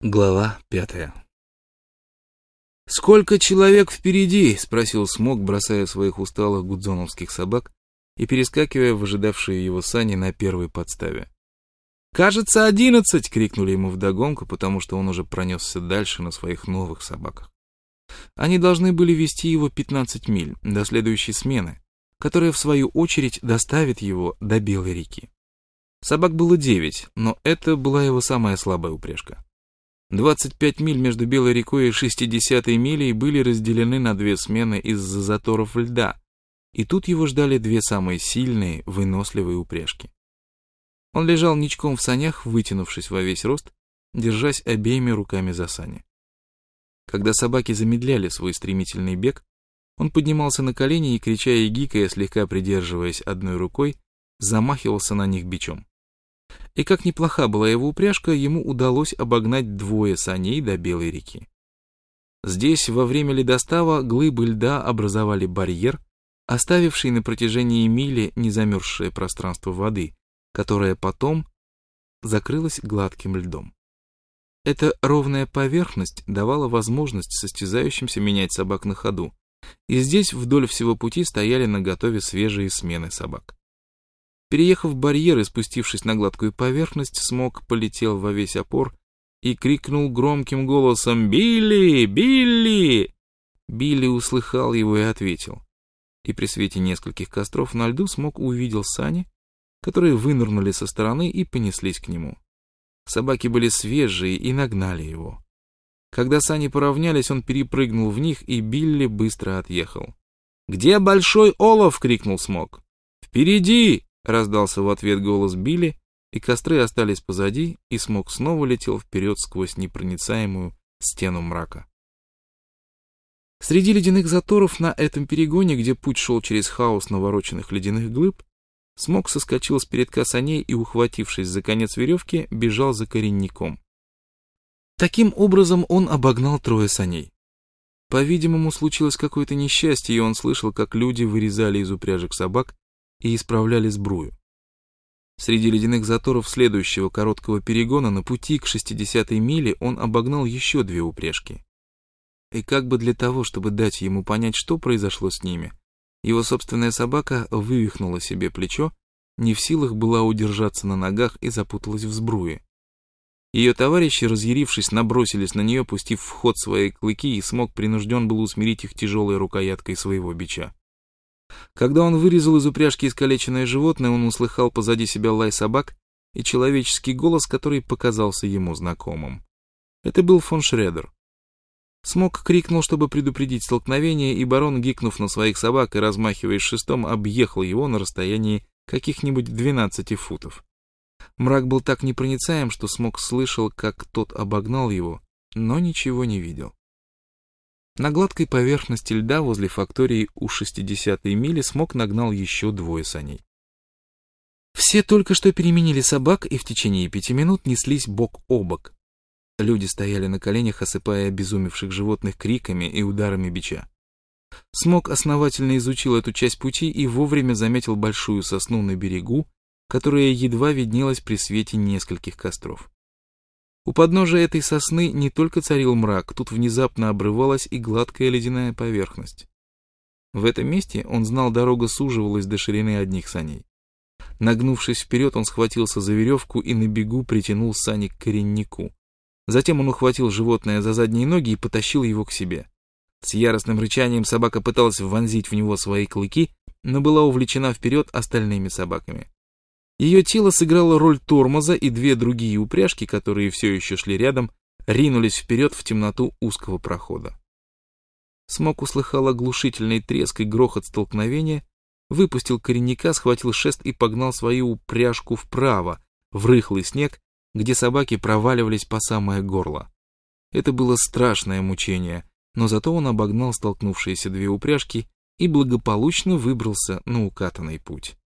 Глава 5. «Сколько человек впереди?» — спросил Смок, бросая своих усталых гудзоновских собак и перескакивая в ожидавшие его сани на первой подставе. «Кажется, 11!» — крикнули ему вдогонку, потому что он уже пронесся дальше на своих новых собаках. Они должны были вести его 15 миль до следующей смены, которая, в свою очередь, доставит его до Белой реки. Собак было 9, но это была его самая слабая упряжка. 25 миль между Белой рекой и 60-й милей были разделены на две смены из-за заторов льда, и тут его ждали две самые сильные, выносливые упряжки. Он лежал ничком в санях, вытянувшись во весь рост, держась обеими руками за сани. Когда собаки замедляли свой стремительный бег, он поднимался на колени и, крича и гикая, слегка придерживаясь одной рукой, замахивался на них бичом. И как неплоха была его упряжка, ему удалось обогнать двое саней до Белой реки. Здесь во время ледостава глыбы льда образовали барьер, оставивший на протяжении мили незамерзшее пространство воды, которое потом закрылось гладким льдом. Эта ровная поверхность давала возможность состязающимся менять собак на ходу, и здесь вдоль всего пути стояли наготове свежие смены собак. Переехав барьер и спустившись на гладкую поверхность, Смок полетел во весь опор и крикнул громким голосом: «Билли! Билли!» Билли услыхал его и ответил. И при свете нескольких костров на льду Смок увидел сани, которые вынырнули со стороны и понеслись к нему. Собаки были свежие и нагнали его. Когда сани поравнялись, он перепрыгнул в них, и Билли быстро отъехал. «Где Большой Олов?» — крикнул Смок. «Впереди!» — раздался в ответ голос Билли, и костры остались позади, и Смок снова летел вперед сквозь непроницаемую стену мрака. Среди ледяных заторов на этом перегоне, где путь шел через хаос навороченных ледяных глыб, Смок соскочил с передка саней и, ухватившись за конец веревки, бежал за коренником. Таким образом он обогнал трое саней. По-видимому, случилось какое-то несчастье, и он слышал, как люди вырезали из упряжек собак и исправляли сбрую. Среди ледяных заторов следующего короткого перегона на пути к 60-й миле он обогнал еще две упряжки. И как бы для того, чтобы дать ему понять, что произошло с ними, его собственная собака вывихнула себе плечо, не в силах была удержаться на ногах и запуталась в сбруе. Ее товарищи, разъярившись, набросились на нее, пустив в ход свои клыки, и Смок принужден был усмирить их тяжелой рукояткой своего бича. Когда он вырезал из упряжки искалеченное животное, он услыхал позади себя лай собак и человеческий голос, который показался ему знакомым. Это был фон Шредер. Смок крикнул, чтобы предупредить столкновение, и барон, гикнув на своих собак и размахиваясь шестом, объехал его на расстоянии каких-нибудь 12 футов. Мрак был так непроницаем, что Смок слышал, как тот обогнал его, но ничего не видел. На гладкой поверхности льда возле фактории у 60-й мили Смок нагнал еще двое саней. Все только что переменили собак и в течение 5 минут неслись бок о бок. Люди стояли на коленях, осыпая обезумевших животных криками и ударами бича. Смок основательно изучил эту часть пути и вовремя заметил большую сосну на берегу, которая едва виднелась при свете нескольких костров. У подножия этой сосны не только царил мрак, тут внезапно обрывалась и гладкая ледяная поверхность. В этом месте, он знал, дорога суживалась до ширины одних саней. Нагнувшись вперед, он схватился за веревку и на бегу притянул сани к кореннику. Затем он ухватил животное за задние ноги и потащил его к себе. С яростным рычанием собака пыталась вонзить в него свои клыки, но была увлечена вперед остальными собаками. Ее тело сыграло роль тормоза, и две другие упряжки, которые все еще шли рядом, ринулись вперед в темноту узкого прохода. Смок услыхал оглушительный треск и грохот столкновения, выпустил коренника, схватил шест и погнал свою упряжку вправо, в рыхлый снег, где собаки проваливались по самое горло. Это было страшное мучение, но зато он обогнал столкнувшиеся две упряжки и благополучно выбрался на укатанный путь.